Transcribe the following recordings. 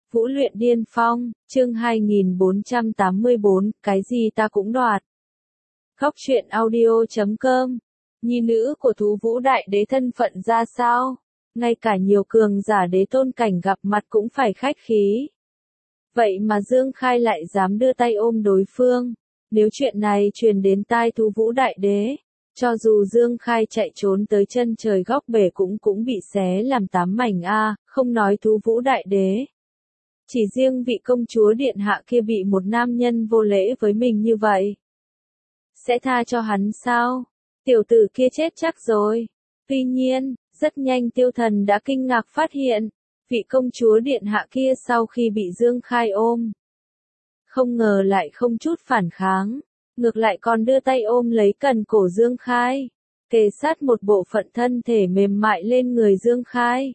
Vũ luyện điên phong, chương 2484, cái gì ta cũng đoạt. Góc truyện audio.com. Nhi nữ của thú Vũ Đại Đế thân phận ra sao? Ngay cả nhiều cường giả đế tôn cảnh gặp mặt cũng phải khách khí. Vậy mà Dương Khai lại dám đưa tay ôm đối phương. Nếu chuyện này truyền đến tai thú Vũ Đại Đế, cho dù Dương Khai chạy trốn tới chân trời góc bể cũng bị xé làm 8 mảnh a, không nói thú Vũ Đại Đế. Chỉ riêng vị công chúa điện hạ kia bị một nam nhân vô lễ với mình như vậy. Sẽ tha cho hắn sao? Tiểu tử kia chết chắc rồi. Tuy nhiên, rất nhanh Tiêu Thần đã kinh ngạc phát hiện, vị công chúa điện hạ kia sau khi bị Dương Khai ôm, không ngờ lại không chút phản kháng, ngược lại còn đưa tay ôm lấy cần cổ Dương Khai, kề sát một bộ phận thân thể mềm mại lên người Dương Khai.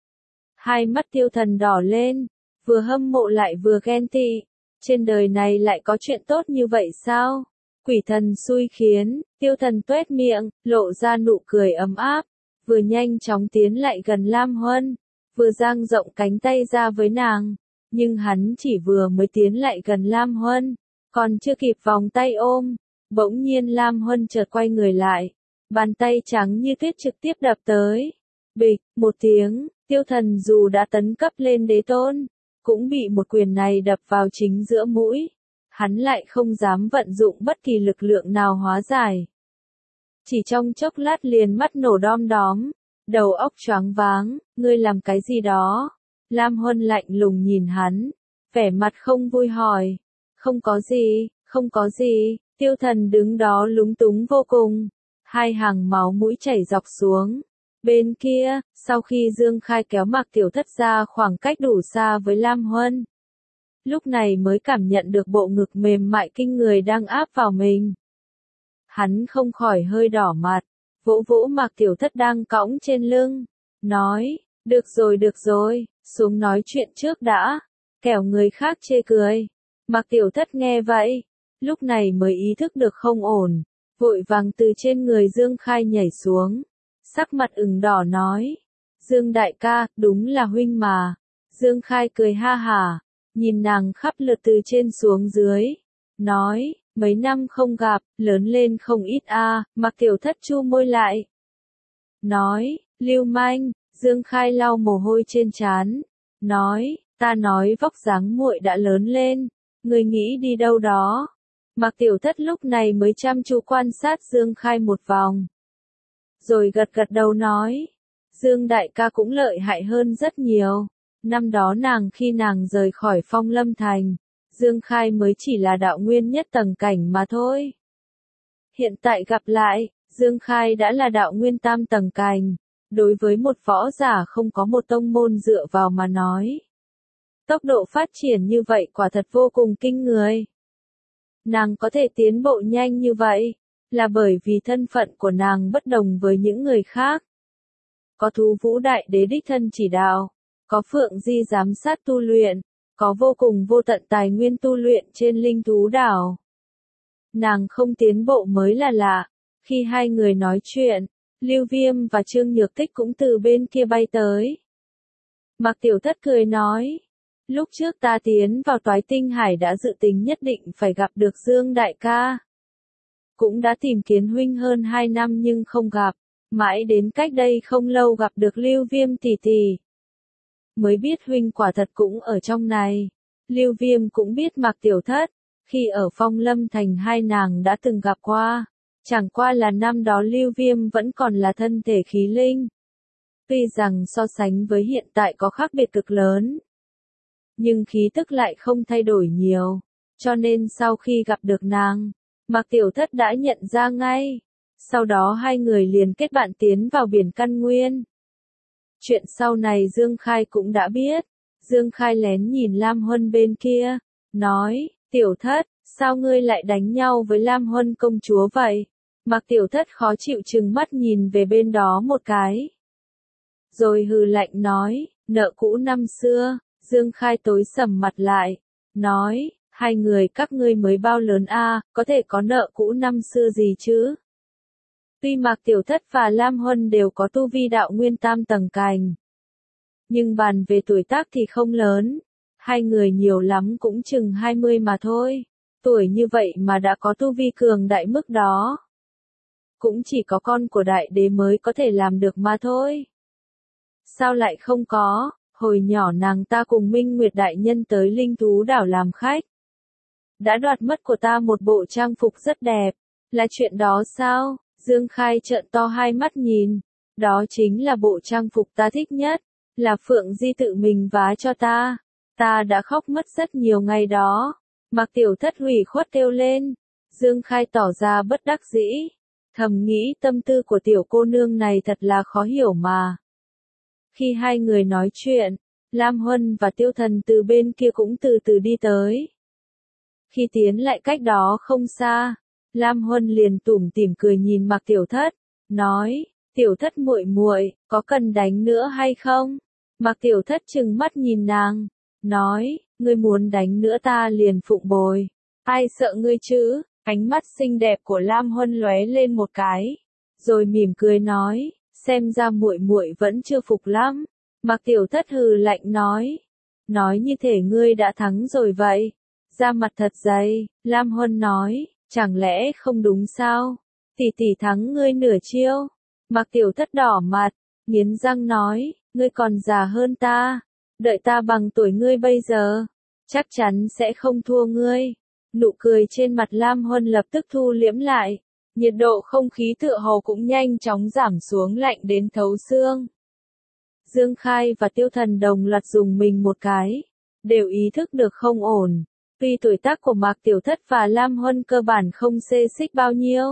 Hai mắt Tiêu Thần đỏ lên, vừa hâm mộ lại vừa ghen tị, trên đời này lại có chuyện tốt như vậy sao? Quỷ thần xui khiến, Tiêu Thần tuét miệng, lộ ra nụ cười ấm áp, vừa nhanh chóng tiến lại gần Lam Huân, vừa dang rộng cánh tay ra với nàng, nhưng hắn chỉ vừa mới tiến lại gần Lam Huân, còn chưa kịp vòng tay ôm, bỗng nhiên Lam Huân chợt quay người lại, bàn tay trắng như tuyết trực tiếp đập tới. Bịch, một tiếng, Tiêu Thần dù đã tấn cấp lên đế tôn, cũng bị một quyền này đập vào chính giữa mũi. Hắn lại không dám vận dụng bất kỳ lực lượng nào hóa giải. Chỉ trong chốc lát liền mắt nổ đom đóm, đầu óc choáng váng, ngươi làm cái gì đó? Lam Huân lạnh lùng nhìn hắn, vẻ mặt không vui hỏi. Không có gì, không có gì, Tiêu Thần đứng đó lúng túng vô cùng, hai hàng máu mũi chảy dọc xuống. Bên kia, sau khi Dương Khai kéo Mạc Tiểu Thất ra khoảng cách đủ xa với Lam Huân, lúc này mới cảm nhận được bộ ngực mềm mại kinh người đang áp vào mình. Hắn không khỏi hơi đỏ mặt, vỗ vỗ Mạc Tiểu Thất đang cõng trên lưng, nói, được rồi, xuống nói chuyện trước đã, kẻo người khác chê cười. Mạc Tiểu Thất nghe vậy, lúc này mới ý thức được không ổn, vội vàng từ trên người Dương Khai nhảy xuống, sắc mặt ửng đỏ nói, Dương đại ca, đúng là huynh mà. Dương Khai cười ha hả, nhìn nàng khắp lượt từ trên xuống dưới, nói, mấy năm không gặp, lớn lên không ít a. Mạc Tiểu Thất chu môi lại, nói, lưu manh. Dương Khai lau mồ hôi trên trán, nói, ta nói vóc dáng muội đã lớn lên, người nghĩ đi đâu đó. Mạc Tiểu Thất lúc này mới chăm chú quan sát Dương Khai một vòng, rồi gật gật đầu nói, Dương đại ca cũng lợi hại hơn rất nhiều. Năm đó khi nàng rời khỏi Phong Lâm Thành, Dương Khai mới chỉ là đạo nguyên nhất tầng cảnh mà thôi. Hiện tại gặp lại, Dương Khai đã là đạo nguyên tam tầng cảnh. Đối với một võ giả không có một tông môn dựa vào mà nói, tốc độ phát triển như vậy quả thật vô cùng kinh người. Nàng có thể tiến bộ nhanh như vậy, là bởi vì thân phận của nàng bất đồng với những người khác. Có thú Vũ Đại Đế đích thân chỉ đạo, có Phượng Di giám sát tu luyện, có vô cùng vô tận tài nguyên tu luyện trên linh thú đảo. Nàng không tiến bộ mới là lạ. Khi hai người nói chuyện, Lưu Viêm và Trương Nhược Tích cũng từ bên kia bay tới. Mạc Tiểu Thất cười nói, lúc trước ta tiến vào Toái Tinh Hải đã dự tính nhất định phải gặp được Dương đại ca. Cũng đã tìm kiếm huynh hơn 2 năm nhưng không gặp, mãi đến cách đây không lâu gặp được Lưu Viêm tỷ tỷ, mới biết huynh quả thật cũng ở trong này. Lưu Viêm cũng biết Mạc Tiểu Thất, khi ở Phong Lâm Thành hai nàng đã từng gặp qua. Chẳng qua là năm đó Lưu Viêm vẫn còn là thân thể khí linh. Tuy rằng so sánh với hiện tại có khác biệt cực lớn, nhưng khí tức lại không thay đổi nhiều, cho nên sau khi gặp được nàng, Mạc Tiểu Thất đã nhận ra ngay. Sau đó hai người liền kết bạn tiến vào biển Căn Nguyên. Chuyện sau này Dương Khai cũng đã biết. Dương Khai lén nhìn Lam Huân bên kia, nói, Tiểu Thất, sao ngươi lại đánh nhau với Lam Huân công chúa vậy? Mạc Tiểu Thất khó chịu trừng mắt nhìn về bên đó một cái, rồi hừ lạnh nói, nợ cũ năm xưa. Dương Khai tối sầm mặt lại, nói, hai người các ngươi mới bao lớn a, có thể có nợ cũ năm xưa gì chứ? Tuy Mạc Tiểu Thất và Lam Huân đều có tu vi đạo nguyên tam tầng cảnh, nhưng bàn về tuổi tác thì không lớn. Hai người nhiều lắm cũng chừng 20 mà thôi. Tuổi như vậy mà đã có tu vi cường đại mức đó. Cũng chỉ có con của đại đế mới có thể làm được mà thôi. Sao lại không có, hồi nhỏ nàng ta cùng Minh Nguyệt Đại Nhân tới Linh Thú Đảo làm khách. Đã đoạt mất của ta một bộ trang phục rất đẹp. Là chuyện đó sao? Dương Khai trợn to hai mắt nhìn. Đó chính là bộ trang phục ta thích nhất. Là Phượng Di tự mình vá cho ta. Ta đã khóc mất rất nhiều ngày đó. Mạc Tiểu Thất hủy khuất kêu lên. Dương Khai tỏ ra bất đắc dĩ. Thầm nghĩ tâm tư của tiểu cô nương này thật là khó hiểu mà. Khi hai người nói chuyện, Lam Huân và Tiêu Thần từ bên kia cũng từ từ đi tới. Khi tiến lại cách đó không xa, Lam Huân liền tủm tỉm cười nhìn Mạc Tiểu Thất, nói, Tiểu Thất muội muội, có cần đánh nữa hay không? Mạc Tiểu Thất trừng mắt nhìn nàng, nói, ngươi muốn đánh nữa ta liền phụng bồi, ai sợ ngươi chứ? Ánh mắt xinh đẹp của Lam Huân lóe lên một cái, rồi mỉm cười nói, xem ra muội muội vẫn chưa phục lắm. Mạc Tiểu Thất hừ lạnh nói như thể ngươi đã thắng rồi vậy. Da mặt thật dày, Lam Huân nói, chẳng lẽ không đúng sao? Tỷ tỷ thắng ngươi nửa chiêu. Mạc Tiểu Thất đỏ mặt, nghiến răng nói, ngươi còn già hơn ta, đợi ta bằng tuổi ngươi bây giờ, chắc chắn sẽ không thua ngươi. Nụ cười trên mặt Lam Huân lập tức thu liễm lại, nhiệt độ không khí tựa hồ cũng nhanh chóng giảm xuống lạnh đến thấu xương. Dương Khai và Tiêu Thần đồng loạt dùng mình một cái, đều ý thức được không ổn. Tuy tuổi tác của Mạc Tiểu Thất và Lam Huân cơ bản không xê xích bao nhiêu,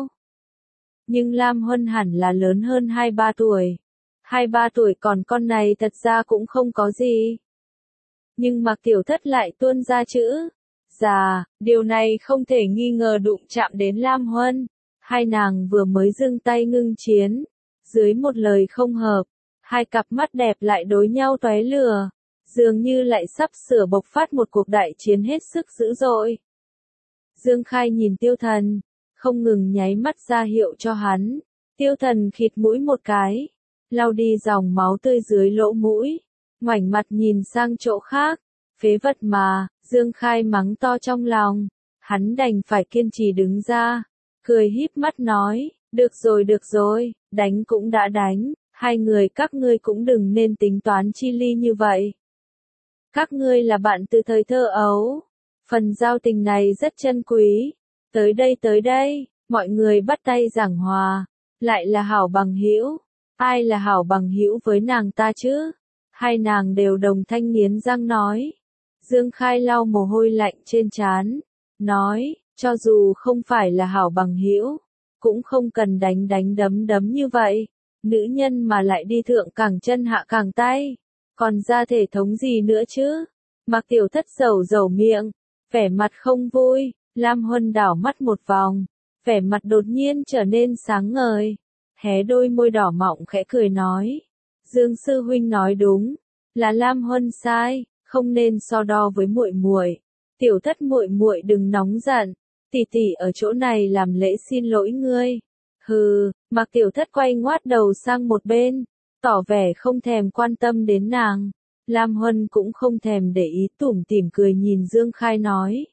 nhưng Lam Huân hẳn là lớn hơn 2-3 tuổi. 2-3 tuổi còn con này thật ra cũng không có gì. Nhưng Mạc Tiểu Thất lại tuôn ra chữ già, điều này không thể nghi ngờ đụng chạm đến Lam Huân. Hai nàng vừa mới dưng tay ngưng chiến, dưới một lời không hợp, hai cặp mắt đẹp lại đối nhau tóe lửa, dường như lại sắp sửa bộc phát một cuộc đại chiến hết sức dữ dội. Dương Khai nhìn Tiêu Thần, không ngừng nháy mắt ra hiệu cho hắn. Tiêu Thần khịt mũi một cái, lau đi dòng máu tươi dưới lỗ mũi, ngoảnh mặt nhìn sang chỗ khác. Phế vật mà, Dương Khai mắng to trong lòng, hắn đành phải kiên trì đứng ra, cười híp mắt nói, được rồi, đánh cũng đã đánh, hai người các ngươi cũng đừng nên tính toán chi ly như vậy. Các ngươi là bạn từ thời thơ ấu, phần giao tình này rất chân quý, tới đây, mọi người bắt tay giảng hòa, lại là hảo bằng hữu, ai là hảo bằng hữu với nàng ta chứ? Hai nàng đều đồng thanh nghiến răng nói. Dương Khai lau mồ hôi lạnh trên trán, nói, cho dù không phải là hảo bằng hữu, cũng không cần đánh đấm như vậy, nữ nhân mà lại đi thượng cẳng chân hạ cẳng tay, còn ra thể thống gì nữa chứ? Mạc Tiểu Thất dầu miệng, vẻ mặt không vui. Lam Huân đảo mắt một vòng, vẻ mặt đột nhiên trở nên sáng ngời, hé đôi môi đỏ mọng khẽ cười nói, Dương sư huynh nói đúng, là Lam Huân sai, không nên so đo với muội muội. Tiểu Thất muội muội đừng nóng giận, tỷ tỷ ở chỗ này làm lễ xin lỗi ngươi. Hừ, Mạc Tiểu Thất quay ngoát đầu sang một bên, tỏ vẻ không thèm quan tâm đến nàng. Lam Huân cũng không thèm để ý, tủm tỉm cười nhìn Dương Khai nói,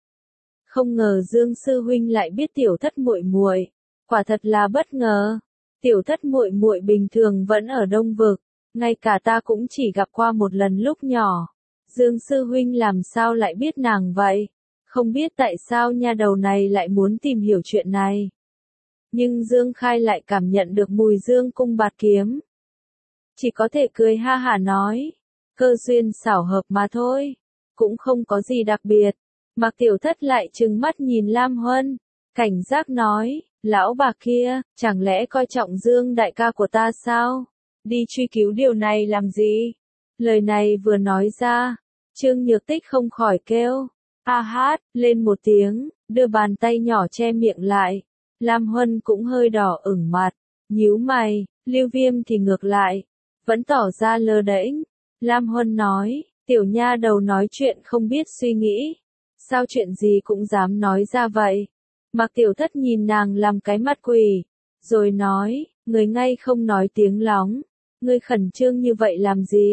không ngờ Dương sư huynh lại biết Tiểu Thất muội muội, quả thật là bất ngờ. Tiểu Thất muội muội bình thường vẫn ở Đông Vực, ngay cả ta cũng chỉ gặp qua một lần lúc nhỏ. Dương sư huynh làm sao lại biết nàng vậy? Không biết tại sao nha đầu này lại muốn tìm hiểu chuyện này. Nhưng Dương Khai lại cảm nhận được mùi dương cung bạt kiếm. Chỉ có thể cười ha hả nói, cơ duyên xảo hợp mà thôi, cũng không có gì đặc biệt. Mạc Tiểu Thất lại trừng mắt nhìn Lam Huân, cảnh giác nói, lão bà kia, chẳng lẽ coi trọng Dương đại ca của ta sao? Đi truy cứu điều này làm gì? Lời này vừa nói ra, Trương Nhược Tích không khỏi kêu, a hát, lên một tiếng, đưa bàn tay nhỏ che miệng lại. Lam Huân cũng hơi đỏ ửng mặt, nhíu mày, Lưu Viêm thì ngược lại, vẫn tỏ ra lơ đễnh. Lam Huân nói, tiểu nha đầu nói chuyện không biết suy nghĩ, sao chuyện gì cũng dám nói ra vậy? Mạc Tiểu Thất nhìn nàng làm cái mặt quỷ, rồi nói, người ngay không nói tiếng lóng, ngươi khẩn trương như vậy làm gì?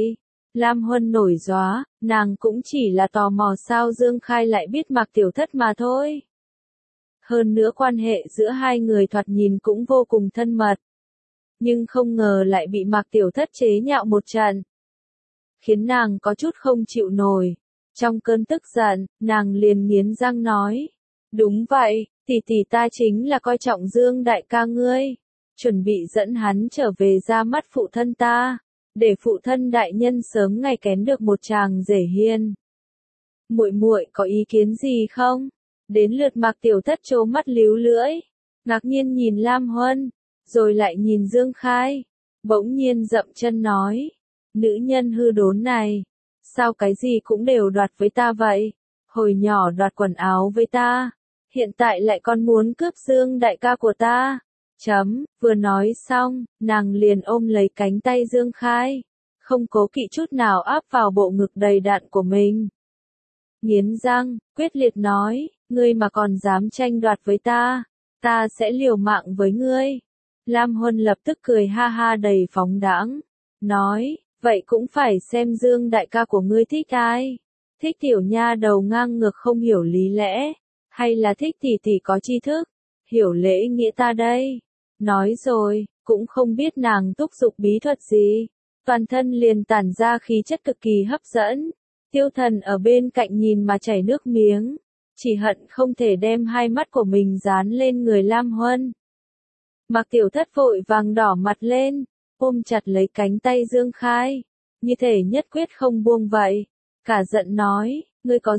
Lam Huân nổi gióa, nàng cũng chỉ là tò mò sao Dương Khai lại biết Mạc Tiểu Thất mà thôi. Hơn nữa quan hệ giữa hai người thoạt nhìn cũng vô cùng thân mật. Nhưng không ngờ lại bị Mạc Tiểu Thất chế nhạo một trận. Khiến nàng có chút không chịu nổi. Trong cơn tức giận, nàng liền nghiến răng nói. Đúng vậy, tỷ tỷ ta chính là coi trọng Dương đại ca ngươi. Chuẩn bị dẫn hắn trở về ra mắt phụ thân ta. Để phụ thân đại nhân sớm ngày kén được một chàng rể hiên. Muội muội có ý kiến gì không? Đến lượt Mạc Tiểu Thất trố mắt líu lưỡi. Ngạc nhiên nhìn Lam Huân. Rồi lại nhìn Dương Khai. Bỗng nhiên dậm chân nói. Nữ nhân hư đốn này. Sao cái gì cũng đều đoạt với ta vậy? Hồi nhỏ đoạt quần áo với ta. Hiện tại lại còn muốn cướp Dương đại ca của ta. Vừa nói xong, nàng liền ôm lấy cánh tay Dương Khai. Không cố kỵ chút nào áp vào bộ ngực đầy đặn của mình. Nghiến răng, quyết liệt nói, ngươi mà còn dám tranh đoạt với ta sẽ liều mạng với ngươi. Lam Huân lập tức cười ha ha đầy phóng đãng, nói, vậy cũng phải xem Dương đại ca của ngươi thích ai. Thích tiểu nha đầu ngang ngược không hiểu lý lẽ, hay là thích tỷ tỷ có tri thức, hiểu lễ nghĩa ta đây. Nói rồi, cũng không biết nàng thúc giục bí thuật gì, toàn thân liền tản ra khí chất cực kỳ hấp dẫn. Tiêu Thần ở bên cạnh nhìn mà chảy nước miếng, chỉ hận không thể đem hai mắt của mình dán lên người Lam Huân. Mạc Tiểu Thất vội vàng đỏ mặt lên, ôm chặt lấy cánh tay Dương Khai, như thể nhất quyết không buông vậy. Cả giận nói, ngươi có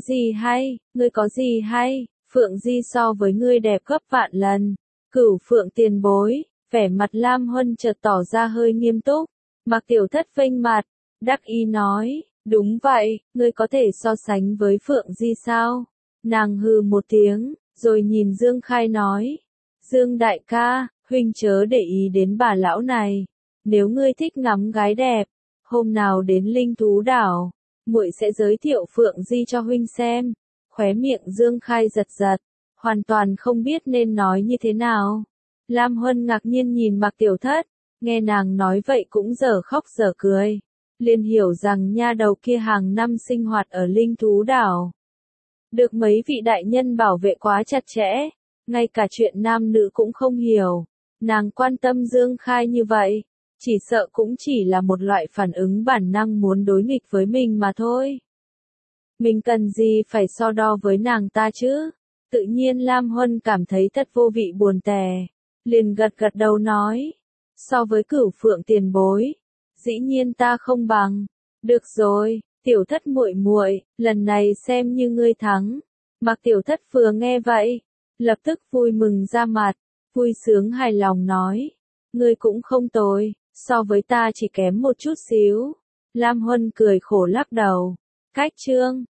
gì hay, Phượng Di so với ngươi đẹp gấp vạn lần. Cửu Phượng tiền bối, vẻ mặt Lam Huân chợt tỏ ra hơi nghiêm túc. Mạc Tiểu Thất vênh mặt, đắc ý nói, đúng vậy, ngươi có thể so sánh với Phượng Di sao? Nàng hừ một tiếng, rồi nhìn Dương Khai nói, Dương đại ca, huynh chớ để ý đến bà lão này. Nếu ngươi thích ngắm gái đẹp, hôm nào đến Linh Thú Đảo, muội sẽ giới thiệu Phượng Di cho huynh xem. Khóe miệng Dương Khai giật giật, hoàn toàn không biết nên nói như thế nào. Lam Huân ngạc nhiên nhìn Mạc Tiểu Thất, nghe nàng nói vậy cũng dở khóc dở cười. Liền hiểu rằng nha đầu kia hàng năm sinh hoạt ở Linh Thú Đảo. Được mấy vị đại nhân bảo vệ quá chặt chẽ, ngay cả chuyện nam nữ cũng không hiểu. Nàng quan tâm Dương Khai như vậy, chỉ sợ cũng chỉ là một loại phản ứng bản năng muốn đối nghịch với mình mà thôi. Mình cần gì phải so đo với nàng ta chứ? Tự nhiên Lam Huân cảm thấy thật vô vị buồn tè. Liền gật gật đầu nói. So với Cửu Phượng tiền bối, dĩ nhiên ta không bằng. Được rồi, Tiểu Thất muội muội, lần này xem như ngươi thắng. Mạc Tiểu Thất vừa nghe vậy, lập tức vui mừng ra mặt, vui sướng hài lòng nói. Ngươi cũng không tồi, so với ta chỉ kém một chút xíu. Lam Huân cười khổ lắc đầu. Cách chương